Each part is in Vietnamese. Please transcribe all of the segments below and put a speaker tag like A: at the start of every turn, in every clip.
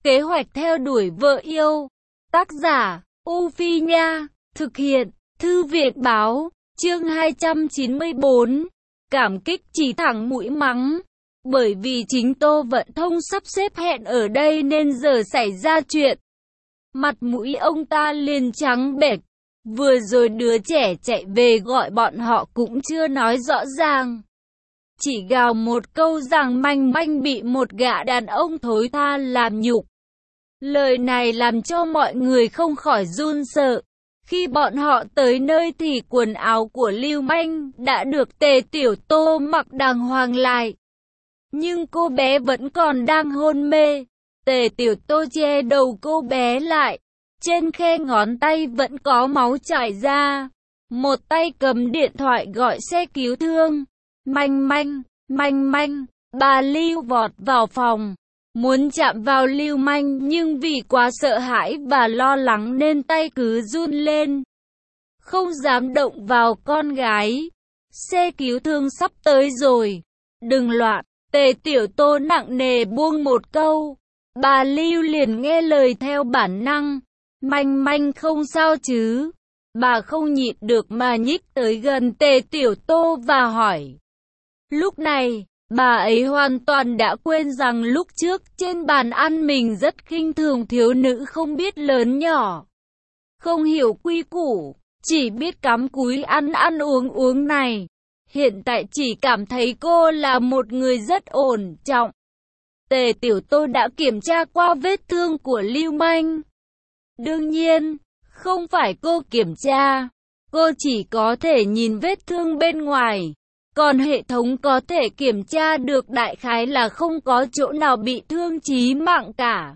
A: Kế hoạch theo đuổi vợ yêu. Tác giả, U Phi Nha. Thực hiện, Thư viện Báo. Chương 294. Cảm kích chỉ thẳng mũi mắng. Bởi vì chính Tô Vận Thông sắp xếp hẹn ở đây nên giờ xảy ra chuyện. Mặt mũi ông ta liền trắng bệch. Vừa rồi đứa trẻ chạy về gọi bọn họ cũng chưa nói rõ ràng. Chỉ gào một câu rằng manh manh bị một gã đàn ông thối tha làm nhục. Lời này làm cho mọi người không khỏi run sợ. Khi bọn họ tới nơi thì quần áo của Lưu Manh đã được Tề Tiểu Tô mặc đàng hoàng lại. Nhưng cô bé vẫn còn đang hôn mê. Tề Tiểu Tô che đầu cô bé lại. Trên khe ngón tay vẫn có máu chảy ra. Một tay cầm điện thoại gọi xe cứu thương. Manh manh, manh manh, bà Lưu vọt vào phòng. Muốn chạm vào Lưu Manh nhưng vì quá sợ hãi và lo lắng nên tay cứ run lên. Không dám động vào con gái. Xe cứu thương sắp tới rồi. Đừng loạn. Tề Tiểu Tô nặng nề buông một câu. Bà Lưu liền nghe lời theo bản năng. Manh manh không sao chứ? Bà không nhịn được mà nhích tới gần Tề Tiểu Tô và hỏi. Lúc này, bà ấy hoàn toàn đã quên rằng lúc trước trên bàn ăn mình rất khinh thường thiếu nữ không biết lớn nhỏ. Không hiểu quy củ, chỉ biết cắm cúi ăn ăn uống này. Hiện tại chỉ cảm thấy cô là một người rất ổn trọng. Tề Tiểu Tô đã kiểm tra qua vết thương của Lưu Manh. Đương nhiên, không phải cô kiểm tra. Cô chỉ có thể nhìn vết thương bên ngoài. Còn hệ thống có thể kiểm tra được đại khái là không có chỗ nào bị thương chí mạng cả.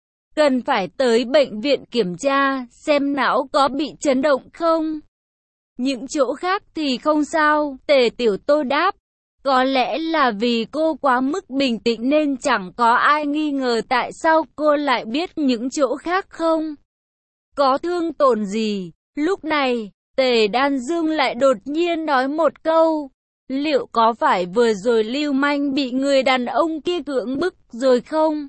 A: Cần phải tới bệnh viện kiểm tra xem não có bị chấn động không. Những chỗ khác thì không sao, Tề Tiểu Tô đáp. Có lẽ là vì cô quá mức bình tĩnh nên chẳng có ai nghi ngờ tại sao cô lại biết những chỗ khác không. Có thương tổn gì? Lúc này, Tề Đan Dương lại đột nhiên nói một câu. Liệu có phải vừa rồi Lưu Manh bị người đàn ông kia cưỡng bức rồi không?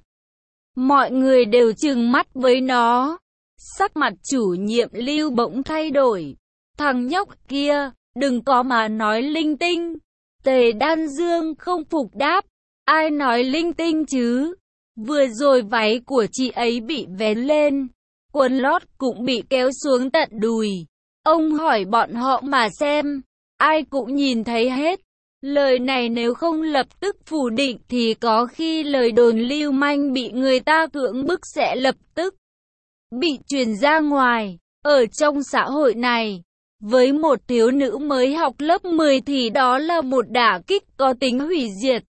A: Mọi người đều trừng mắt với nó. Sắc mặt chủ nhiệm Lưu bỗng thay đổi. Thằng nhóc kia, đừng có mà nói linh tinh. Tề Đan Dương không phục đáp. Ai nói linh tinh chứ? Vừa rồi váy của chị ấy bị vén lên. Quần lót cũng bị kéo xuống tận đùi. Ông hỏi bọn họ mà xem. Ai cũng nhìn thấy hết. Lời này nếu không lập tức phủ định thì có khi lời đồn Lưu Manh bị người ta cưỡng bức sẽ lập tức bị truyền ra ngoài. Ở trong xã hội này, với một thiếu nữ mới học lớp 10 thì đó là một đả kích có tính hủy diệt.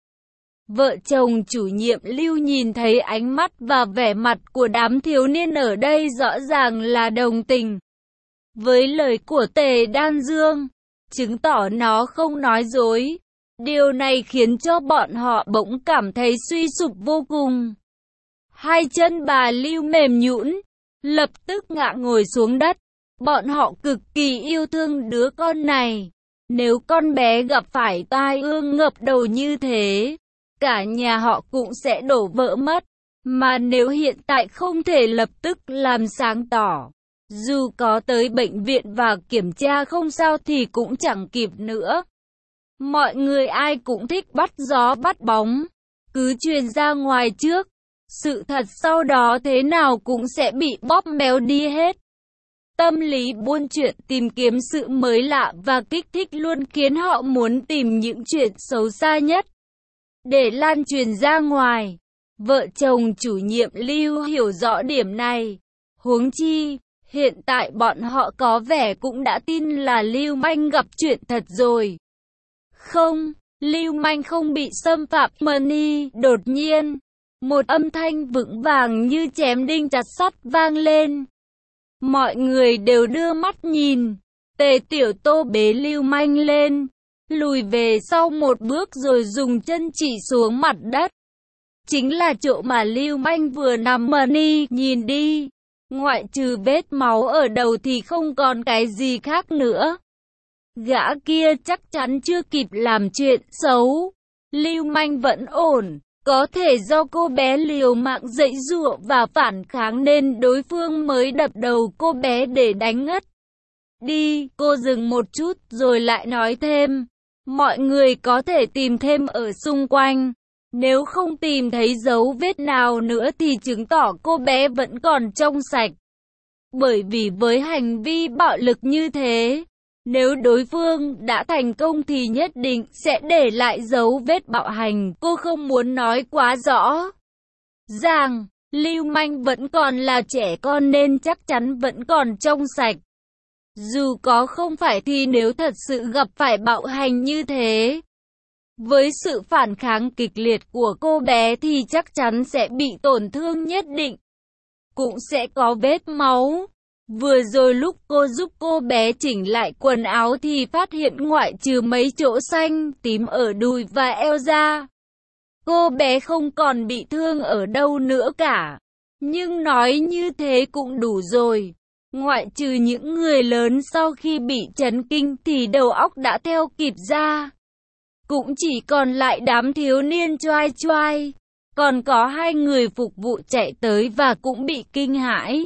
A: Vợ chồng chủ nhiệm Lưu nhìn thấy ánh mắt và vẻ mặt của đám thiếu niên ở đây rõ ràng là đồng tình với lời của Tề Đan Dương, chứng tỏ nó không nói dối. Điều này khiến cho bọn họ bỗng cảm thấy suy sụp vô cùng. Hai chân bà Lưu mềm nhũn, lập tức ngã ngồi xuống đất. Bọn họ cực kỳ yêu thương đứa con này. Nếu con bé gặp phải tai ương ngập đầu như thế, cả nhà họ cũng sẽ đổ vỡ mất. Mà nếu hiện tại không thể lập tức làm sáng tỏ, dù có tới bệnh viện và kiểm tra không sao thì cũng chẳng kịp nữa. Mọi người ai cũng thích bắt gió bắt bóng, cứ truyền ra ngoài trước. Sự thật sau đó thế nào cũng sẽ bị bóp méo đi hết. Tâm lý buôn chuyện tìm kiếm sự mới lạ và kích thích luôn khiến họ muốn tìm những chuyện xấu xa nhất để lan truyền ra ngoài. Vợ chồng chủ nhiệm Lưu hiểu rõ điểm này. Huống chi, hiện tại bọn họ có vẻ cũng đã tin là Lưu Manh gặp chuyện thật rồi. Không, Lưu Manh không bị xâm phạm money. Đột nhiên, một âm thanh vững vàng như chém đinh chặt sắt vang lên. Mọi người đều đưa mắt nhìn. Tề Tiểu Tô bế Lưu Manh lên, lùi về sau một bước rồi dùng chân chỉ xuống mặt đất. Chính là chỗ mà Lưu Manh vừa nằm. Money, nhìn đi. Ngoại trừ vết máu ở đầu thì không còn cái gì khác nữa. Gã kia chắc chắn chưa kịp làm chuyện xấu. Lưu Manh vẫn ổn, Có thể do cô bé liều mạng giãy giụa và phản kháng nên đối phương mới đập đầu cô bé để đánh ngất đi. Cô dừng một chút rồi lại nói thêm, mọi người có thể tìm thêm ở xung quanh. Nếu không tìm thấy dấu vết nào nữa thì chứng tỏ cô bé vẫn còn trong sạch. Bởi vì với hành vi bạo lực như thế, nếu đối phương đã thành công thì nhất định sẽ để lại dấu vết bạo hành. Cô không muốn nói quá rõ ràng, lưu manh vẫn còn là trẻ con nên chắc chắn vẫn còn trong sạch. Dù có không phải thì nếu thật sự gặp phải bạo hành như thế, với sự phản kháng kịch liệt của cô bé thì chắc chắn sẽ bị tổn thương nhất định, cũng sẽ có vết máu. Vừa rồi lúc cô giúp cô bé chỉnh lại quần áo thì phát hiện ngoại trừ mấy chỗ xanh, tím ở đùi và eo ra, cô bé không còn bị thương ở đâu nữa cả. Nhưng nói như thế cũng đủ rồi. Ngoại trừ những người lớn sau khi bị chấn kinh thì đầu óc đã theo kịp ra. Cũng chỉ còn lại đám thiếu niên choai choai. Còn có 2 người phục vụ chạy tới và cũng bị kinh hãi,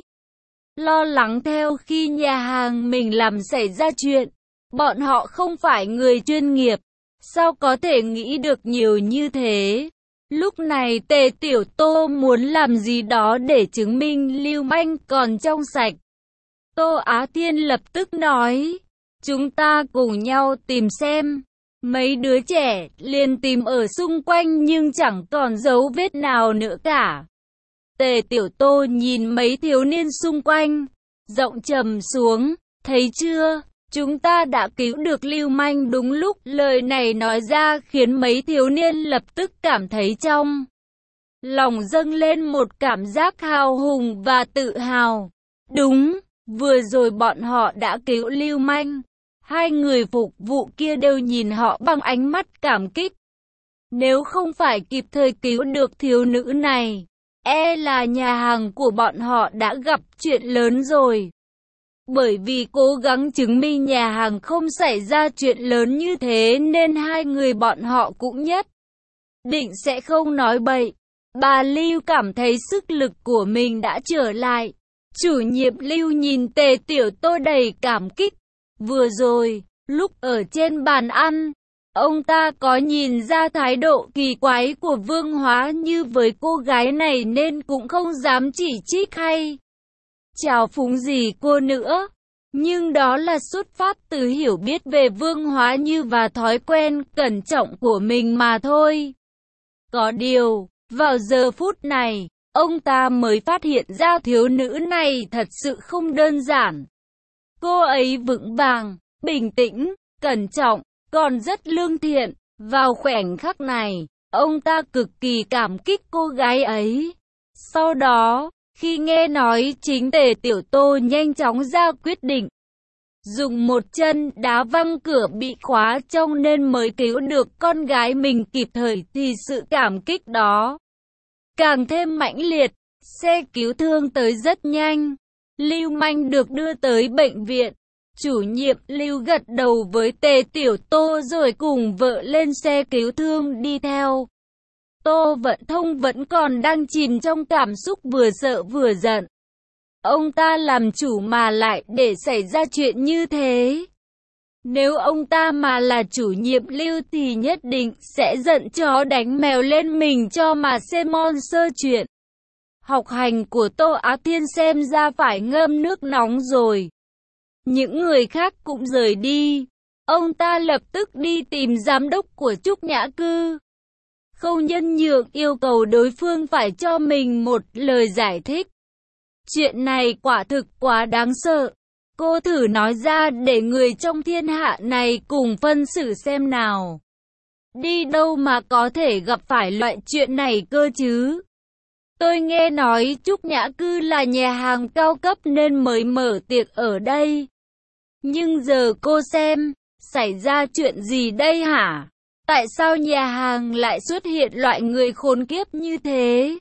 A: lo lắng theo khi nhà hàng mình làm xảy ra chuyện. Bọn họ không phải người chuyên nghiệp, sao có thể nghĩ được nhiều như thế. Lúc này Tề Tiểu Tô muốn làm gì đó để chứng minh lưu manh còn trong sạch. Tô Á Thiên lập tức nói, chúng ta cùng nhau tìm xem. Mấy đứa trẻ liền tìm ở xung quanh nhưng chẳng còn dấu vết nào nữa cả. Tề Tiểu Tô nhìn mấy thiếu niên xung quanh, giọng trầm xuống, thấy chưa, chúng ta đã cứu được lưu manh đúng lúc. Lời này nói ra khiến mấy thiếu niên lập tức cảm thấy trong lòng dâng lên một cảm giác hào hùng và tự hào. Đúng, vừa rồi bọn họ đã cứu lưu manh. 2 người phục vụ kia đều nhìn họ bằng ánh mắt cảm kích. Nếu không phải kịp thời cứu được thiếu nữ này, e là nhà hàng của bọn họ đã gặp chuyện lớn rồi. Bởi vì cố gắng chứng minh nhà hàng không xảy ra chuyện lớn như thế nên 2 người bọn họ cũng nhất định sẽ không nói bậy. Bà Lưu cảm thấy sức lực của mình đã trở lại. Chủ nhiệm Lưu nhìn Tề Tiểu Tô đầy cảm kích. Vừa rồi, lúc ở trên bàn ăn, ông ta có nhìn ra thái độ kỳ quái của Vương Hóa Như với cô gái này nên cũng không dám chỉ trích hay chào phúng gì cô nữa. Nhưng đó là xuất phát từ hiểu biết về Vương Hóa Như và thói quen cẩn trọng của mình mà thôi. Có điều, vào giờ phút này, ông ta mới phát hiện ra thiếu nữ này thật sự không đơn giản. Cô ấy vững vàng, bình tĩnh, cẩn trọng, còn rất lương thiện. Vào khoảnh khắc này, ông ta cực kỳ cảm kích cô gái ấy. Sau đó, khi nghe nói chính Tề Tiểu Tô nhanh chóng ra quyết định, dùng một chân đá văng cửa bị khóa trong nên mới cứu được con gái mình kịp thời thì sự cảm kích đó càng thêm mãnh liệt. Xe cứu thương tới rất nhanh. Lưu manh được đưa tới bệnh viện. Chủ nhiệm Lưu gật đầu với Tề Tiểu Tô rồi cùng vợ lên xe cứu thương đi theo. Tô Vận Thông vẫn còn đang chìm trong cảm xúc vừa sợ vừa giận. Ông ta làm chủ mà lại để xảy ra chuyện như thế. Nếu ông ta mà là chủ nhiệm Lưu thì nhất định sẽ giận chó đánh mèo lên mình cho mà xem sơ chuyện. Học hành của Tô Á Thiên xem ra phải ngâm nước nóng rồi. Những người khác cũng rời đi. Ông ta lập tức đi tìm giám đốc của Trúc Nhã Cư. Khâu Nhân Nhượng yêu cầu đối phương phải cho mình một lời giải thích. Chuyện này quả thực quá đáng sợ. Cô thử nói ra để người trong thiên hạ này cùng phân xử xem nào. Đi đâu mà có thể gặp phải loại chuyện này cơ chứ? Tôi nghe nói Trúc Nhã Cư là nhà hàng cao cấp nên mới mở tiệc ở đây. Nhưng giờ cô xem, xảy ra chuyện gì đây hả? Tại sao nhà hàng lại xuất hiện loại người khốn kiếp như thế?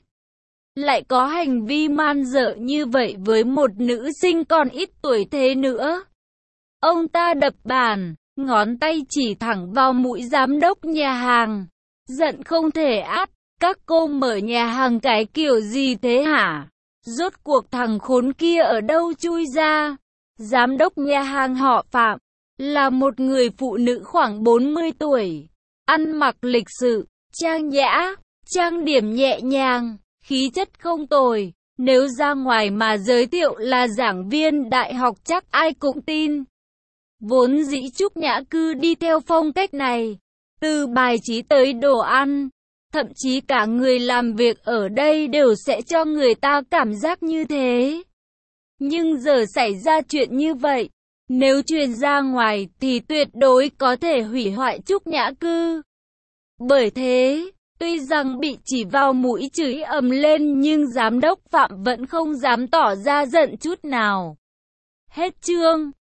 A: Lại có hành vi man dợ như vậy với một nữ sinh còn ít tuổi thế nữa. Ông ta đập bàn, ngón tay chỉ thẳng vào mũi giám đốc nhà hàng. Giận không thể át, Các cô mở nhà hàng cái kiểu gì thế hả? Rốt cuộc thằng khốn kia ở đâu chui ra? Giám đốc nhà hàng họ Phạm, là một người phụ nữ khoảng 40 tuổi, ăn mặc lịch sự, trang nhã, trang điểm nhẹ nhàng, khí chất không tồi. Nếu ra ngoài mà giới thiệu là giảng viên đại học chắc ai cũng tin. Vốn dĩ Trúc Nhã Cư đi theo phong cách này, từ bài trí tới đồ ăn, thậm chí cả người làm việc ở đây đều sẽ cho người ta cảm giác như thế. Nhưng giờ xảy ra chuyện như vậy, nếu truyền ra ngoài thì tuyệt đối có thể hủy hoại Trúc Nhã Cư. Bởi thế, tuy rằng bị chỉ vào mũi chửi ầm lên nhưng giám đốc Phạm vẫn không dám tỏ ra giận chút nào. Hết chương.